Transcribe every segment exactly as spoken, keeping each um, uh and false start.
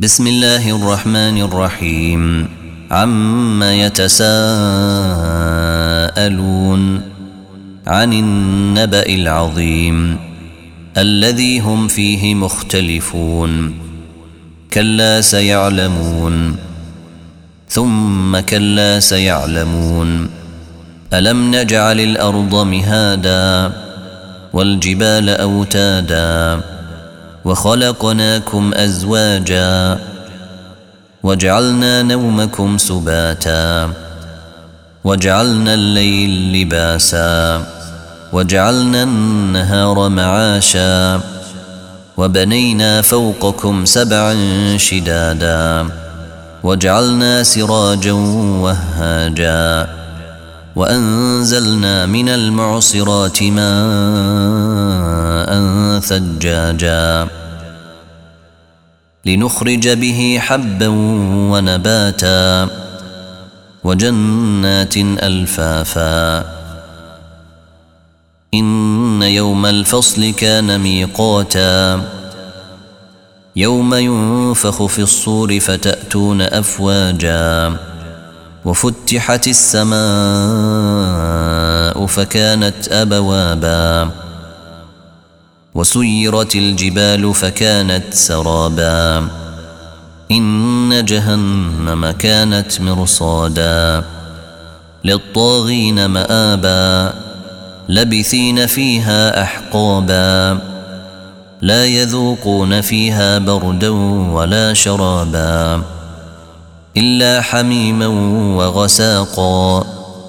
بسم الله الرحمن الرحيم عما يتساءلون عن النبأ العظيم الذي هم فيه مختلفون كلا سيعلمون ثم كلا سيعلمون ألم نجعل الأرض مهادا والجبال أوتادا وخلقناكم أزواجا وجعلنا نومكم سباتا وجعلنا الليل لباسا وجعلنا النهار معاشا وبنينا فوقكم سبعا شدادا وجعلنا سراجا وهاجا وأنزلنا من المعصرات ماء ثجاجا لنخرج به حبا ونباتا وجنات ألفافا إن يوم الفصل كان ميقاتا يوم ينفخ في الصور فتأتون أفواجا وفتحت السماء فكانت أبوابا وسيرت الجبال فكانت سرابا إن جهنم كانت مرصادا للطاغين مآبا لبثين فيها أحقابا لا يذوقون فيها بردا ولا شرابا إلا حميما وغساقا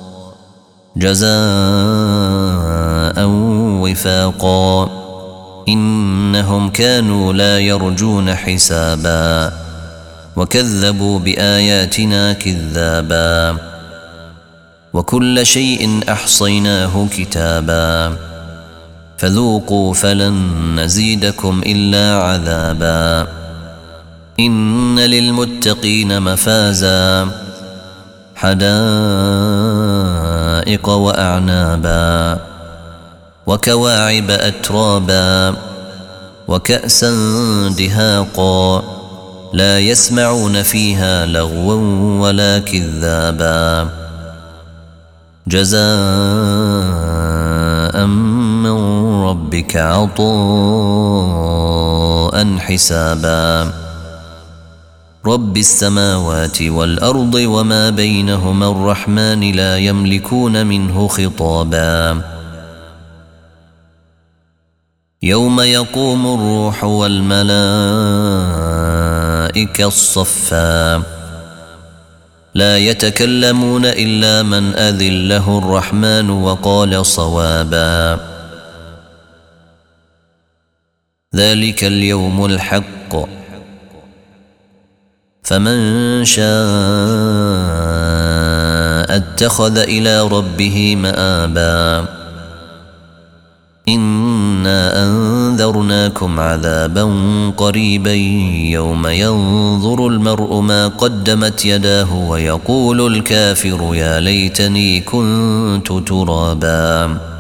جزاء وفاقا إنهم كانوا لا يرجون حسابا وكذبوا بآياتنا كذابا وكل شيء أحصيناه كتابا فذوقوا فلن نزيدكم إلا عذابا إن للمتقين مفازا حدائق وأعنابا وكواعب أترابا وكأسا دهاقا لا يسمعون فيها لغوا ولا كذابا جزاء من ربك عطاء حسابا رب السماوات والأرض وما بينهما الرحمن لا يملكون منه خطابا يوم يقوم الروح والملائكة صفا لا يتكلمون إلا من أذن له الرحمن وقال صوابا ذلك اليوم الحق فمن شاء اتخذ إلى ربه مآبا إنا أنذرناكم عذابا قريبا يوم ينظر المرء ما قدمت يداه ويقول الكافر يا ليتني كنت ترابا